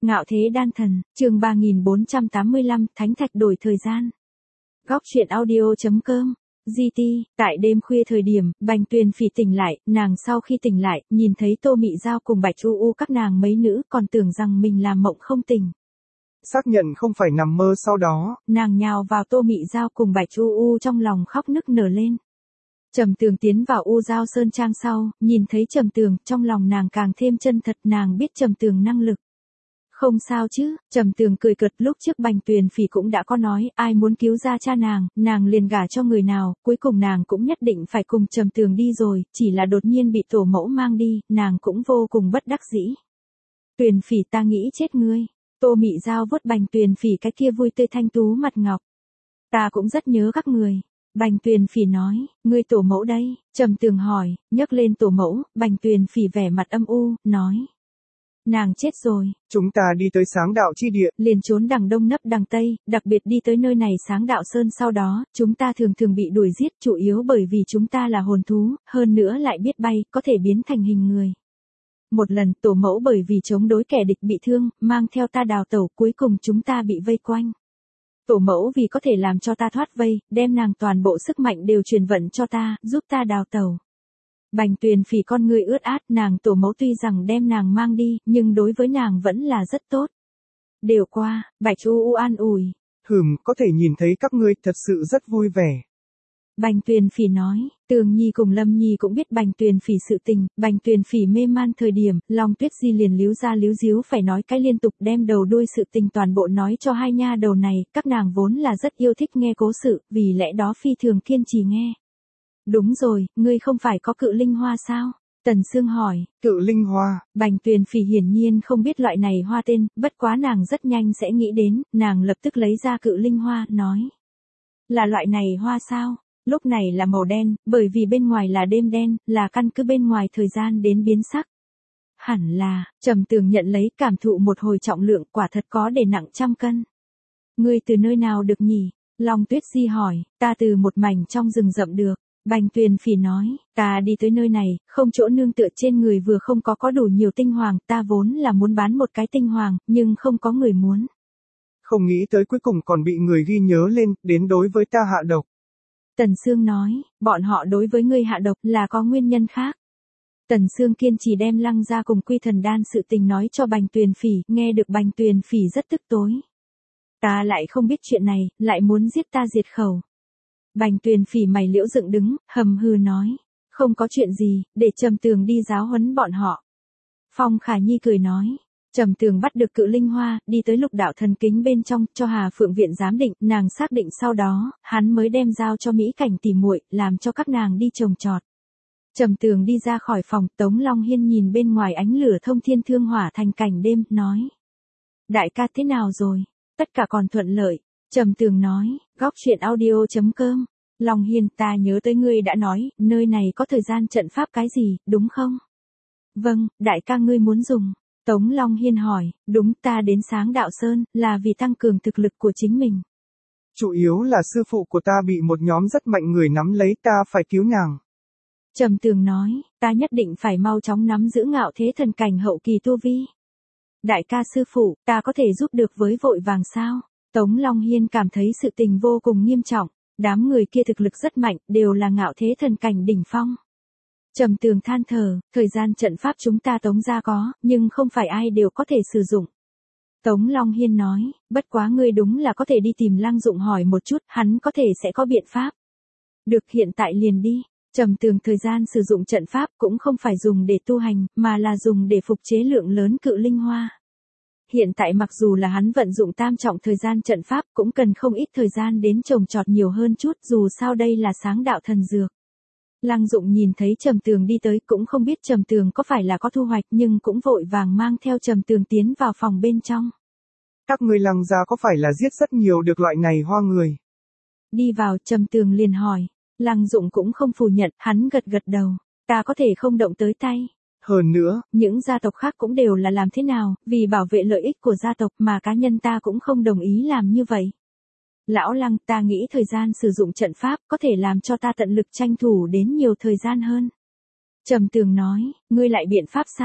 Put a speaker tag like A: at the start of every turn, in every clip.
A: Ngạo thế đan thần, chương 3485, Thánh thạch đổi thời gian. Góc truyện audio.com. GT, tại đêm khuya thời điểm, Bành Tuyền Phỉ tỉnh lại, nàng sau khi tỉnh lại, nhìn thấy Tô Mị Giao cùng Bạch U các nàng mấy nữ còn tưởng rằng mình làm mộng không tỉnh.
B: Xác nhận không phải nằm mơ sau đó.
A: Nàng nhào vào Tô Mị Giao cùng Bạch U trong lòng khóc nức nở lên. Trầm Tường tiến vào U Giao Sơn Trang sau, nhìn thấy Trầm Tường, trong lòng nàng càng thêm chân thật, nàng biết Trầm Tường năng lực. Không sao chứ, Trầm Tường cười cợt, lúc trước Bành Tuyền Phỉ cũng đã có nói, ai muốn cứu ra cha nàng liền gả cho người nào, cuối cùng nàng cũng nhất định phải cùng Trầm Tường đi rồi, chỉ là đột nhiên bị tổ mẫu mang đi, nàng cũng vô cùng bất đắc dĩ. Tuyền Phỉ, ta nghĩ chết ngươi. Tô Mị Giao vuốt Bành Tuyền Phỉ cái kia vui tươi thanh tú mặt ngọc. Ta cũng rất nhớ các người. Bành Tuyền Phỉ nói, ngươi tổ mẫu đây, Trầm Tường hỏi, nhấc lên tổ mẫu, Bành Tuyền Phỉ vẻ mặt âm u, nói. Nàng chết rồi.
B: Chúng ta đi tới Sáng Đạo chi địa.
A: Liền trốn đằng đông nấp đằng tây, đặc biệt đi tới nơi này Sáng Đạo Sơn, sau đó, chúng ta thường bị đuổi giết, chủ yếu bởi vì chúng ta là hồn thú, hơn nữa lại biết bay, có thể biến thành hình người. Một lần, tổ mẫu bởi vì chống đối kẻ địch bị thương, mang theo ta đào tẩu, cuối cùng chúng ta bị vây quanh. Tổ mẫu vì có thể làm cho ta thoát vây, đem nàng toàn bộ sức mạnh đều truyền vận cho ta, giúp ta đào tẩu. Bành Tuyền Phỉ con người ướt át, nàng tổ mẫu tuy rằng đem nàng mang đi, nhưng đối với nàng vẫn là rất tốt. Đều qua, Bạch U an ủi.
B: Có thể nhìn thấy các ngươi thật sự rất vui vẻ.
A: Bành Tuyền Phỉ nói, Tường Nhi cùng Lâm Nhi cũng biết Bành Tuyền Phỉ sự tình, Bành Tuyền Phỉ mê man thời điểm, Long Tuyết Di liền líu ra líu díu phải nói cái liên tục, đem đầu đuôi sự tình toàn bộ nói cho hai nha đầu này, các nàng vốn là rất yêu thích nghe cố sự, vì lẽ đó phi thường kiên trì nghe. Đúng rồi, ngươi không phải có cự linh hoa sao? Tần Sương hỏi.
B: Cự linh hoa.
A: Bành Tuyền Phỉ hiển nhiên không biết loại này hoa tên, bất quá nàng rất nhanh sẽ nghĩ đến, nàng lập tức lấy ra cự linh hoa, nói. Là loại này hoa sao? Lúc này là màu đen, bởi vì bên ngoài là đêm đen, là căn cứ bên ngoài thời gian đến biến sắc. Hẳn là, Trầm Tường nhận lấy, cảm thụ một hồi trọng lượng, quả thật có để nặng 100 cân. Ngươi từ nơi nào được nhỉ? Long Tuyết Di hỏi, ta từ một mảnh trong rừng rậm được. Bành Tuyền Phỉ nói, ta đi tới nơi này, không chỗ nương tựa, trên người vừa không có đủ nhiều tinh hoàng, ta vốn là muốn bán một cái tinh hoàng, nhưng không có người muốn.
B: Không nghĩ tới cuối cùng còn bị người ghi nhớ lên, đến đối với ta hạ độc.
A: Tần Sương nói, bọn họ đối với ngươi hạ độc là có nguyên nhân khác. Tần Sương kiên trì đem Lăng Gia cùng Quy Thần Đan sự tình nói cho Bành Tuyền Phỉ, nghe được Bành Tuyền Phỉ rất tức tối. Ta lại không biết chuyện này, lại muốn giết ta diệt khẩu. Bành Tuyền Phỉ mày liễu dựng đứng, hầm hừ nói, không có chuyện gì, để Trầm Tường đi giáo huấn bọn họ. Phong Khả Nhi cười nói, Trầm Tường bắt được cự linh hoa, đi tới Lục Đạo Thần Kính bên trong, cho Hà Phượng Viện giám định, nàng xác định sau đó, hắn mới đem giao cho Mỹ Cảnh tỉ muội, làm cho các nàng đi trồng trọt. Trầm Tường đi ra khỏi phòng, Tống Long Hiên nhìn bên ngoài ánh lửa thông thiên thương hỏa thành cảnh đêm, nói. Đại ca thế nào rồi? Tất cả còn thuận lợi. Trầm Tường nói, góc truyện audio.com. Long Hiên, ta nhớ tới ngươi đã nói, nơi này có thời gian trận pháp cái gì, đúng không? Vâng, đại ca ngươi muốn dùng. Tống Long Hiên hỏi, đúng, ta đến Sáng Đạo Sơn, là vì tăng cường thực lực của chính mình.
B: Chủ yếu là sư phụ của ta bị một nhóm rất mạnh người nắm lấy, ta phải cứu nàng.
A: Trầm Tường nói, ta nhất định phải mau chóng nắm giữ ngạo thế thần cảnh hậu kỳ tu vi. Đại ca sư phụ, ta có thể giúp được với vội vàng sao? Tống Long Hiên cảm thấy sự tình vô cùng nghiêm trọng, đám người kia thực lực rất mạnh, đều là ngạo thế thần cảnh đỉnh phong. Trầm Tường than thở, thời gian trận pháp chúng ta Tống gia có, nhưng không phải ai đều có thể sử dụng. Tống Long Hiên nói, bất quá ngươi đúng là có thể đi tìm Lăng Dụng hỏi một chút, hắn có thể sẽ có biện pháp. Được, hiện tại liền đi. Trầm Tường thời gian sử dụng trận pháp cũng không phải dùng để tu hành, mà là dùng để phục chế lượng lớn cự linh hoa. Hiện tại mặc dù là hắn vận dụng tam trọng thời gian trận pháp cũng cần không ít thời gian đến trồng trọt nhiều hơn chút, dù sao đây là Sáng Đạo thần dược. Lăng Dụng nhìn thấy Trầm Tường đi tới, cũng không biết Trầm Tường có phải là có thu hoạch, nhưng cũng vội vàng mang theo Trầm Tường tiến vào phòng bên trong.
B: Các ngươi Lăng gia có phải là giết rất nhiều được loại này hoa người?
A: Đi vào, Trầm Tường liền hỏi. Lăng Dụng cũng không phủ nhận, hắn gật gật đầu. Ta có thể không động tới tay.
B: Hơn nữa,
A: những gia tộc khác cũng đều là làm thế nào, vì bảo vệ lợi ích của gia tộc mà cá nhân ta cũng không đồng ý làm như vậy. Lão Lăng, ta nghĩ thời gian sử dụng trận pháp có thể làm cho ta tận lực tranh thủ đến nhiều thời gian hơn. Trầm Tường nói, ngươi lại biện pháp sao?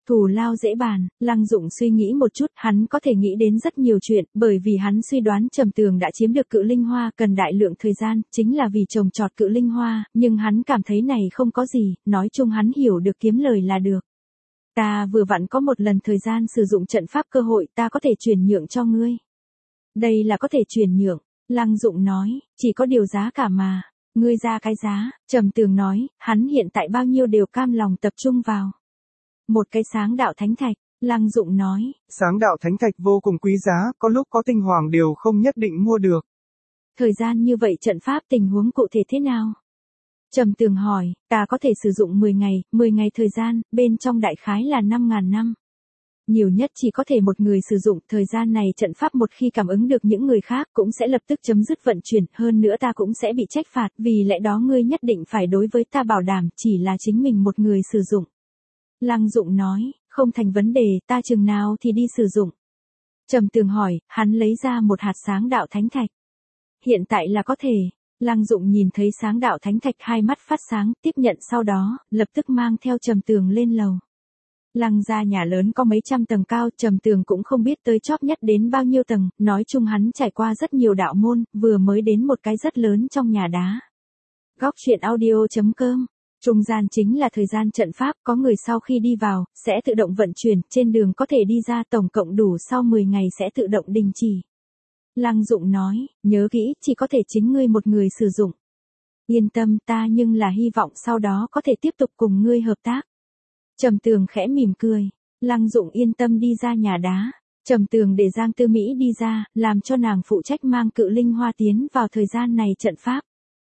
A: Thù lao dễ bàn, Lăng Dụng suy nghĩ một chút, hắn có thể nghĩ đến rất nhiều chuyện, bởi vì hắn suy đoán Trầm Tường đã chiếm được cự linh hoa cần đại lượng thời gian, chính là vì trồng trọt cự linh hoa, nhưng hắn cảm thấy này không có gì, nói chung hắn hiểu được kiếm lời là được. Ta vừa vặn có một lần thời gian sử dụng trận pháp cơ hội, ta có thể chuyển nhượng cho ngươi. Đây là có thể chuyển nhượng, Lăng Dụng nói, chỉ có điều giá cả mà. Ngươi ra cái giá, Trầm Tường nói, hắn hiện tại bao nhiêu đều cam lòng tập trung vào. Một cái sáng đạo thánh thạch, Lăng Dụng nói.
B: Sáng đạo thánh thạch vô cùng quý giá, có lúc có tinh hoàng đều không nhất định mua được.
A: Thời gian như vậy trận pháp tình huống cụ thể thế nào? Trầm Tường hỏi, ta có thể sử dụng 10 ngày thời gian, bên trong đại khái là 5.000 năm. Nhiều nhất chỉ có thể một người sử dụng, thời gian này trận pháp một khi cảm ứng được những người khác cũng sẽ lập tức chấm dứt vận chuyển, hơn nữa ta cũng sẽ bị trách phạt, vì lẽ đó ngươi nhất định phải đối với ta bảo đảm, chỉ là chính mình một người sử dụng. Lăng Dụng nói, không thành vấn đề, ta chừng nào thì đi sử dụng. Trầm Tường hỏi, hắn lấy ra một hạt sáng đạo thánh thạch. Hiện tại là có thể. Lăng Dụng nhìn thấy sáng đạo thánh thạch hai mắt phát sáng, tiếp nhận sau đó, lập tức mang theo Trầm Tường lên lầu. Lăng gia nhà lớn có mấy trăm tầng cao, Trầm Tường cũng không biết tới chóp nhất đến bao nhiêu tầng, nói chung hắn trải qua rất nhiều đạo môn, vừa mới đến một cái rất lớn trong nhà đá. Góc truyện audio.com. Trung gian chính là thời gian trận pháp, có người sau khi đi vào, sẽ tự động vận chuyển, trên đường có thể đi ra tổng cộng đủ sau 10 ngày sẽ tự động đình chỉ. Lăng Dụng nói, nhớ kỹ, chỉ có thể chính ngươi một người sử dụng. Yên tâm ta nhưng là hy vọng sau đó có thể tiếp tục cùng ngươi hợp tác. Trầm Tường khẽ mỉm cười, Lăng Dụng yên tâm đi ra nhà đá. Trầm Tường để Giang Tư Mỹ đi ra, làm cho nàng phụ trách mang cự linh hoa tiến vào thời gian này trận pháp.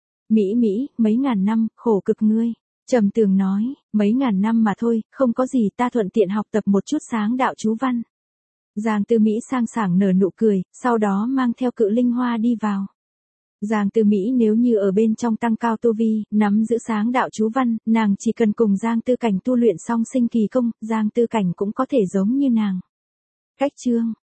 A: Mỹ, mấy ngàn năm, khổ cực ngươi. Trầm Tường nói, mấy ngàn năm mà thôi, không có gì, ta thuận tiện học tập một chút sáng đạo chú văn. Giang Tư Mỹ sang sảng nở nụ cười, sau đó mang theo cự linh hoa đi vào. Giang Tư Mỹ nếu như ở bên trong tăng cao tu vi, nắm giữ sáng đạo chú văn, nàng chỉ cần cùng Giang Tư Cảnh tu luyện xong sinh kỳ công, Giang Tư Cảnh cũng có thể giống như nàng. Cách chương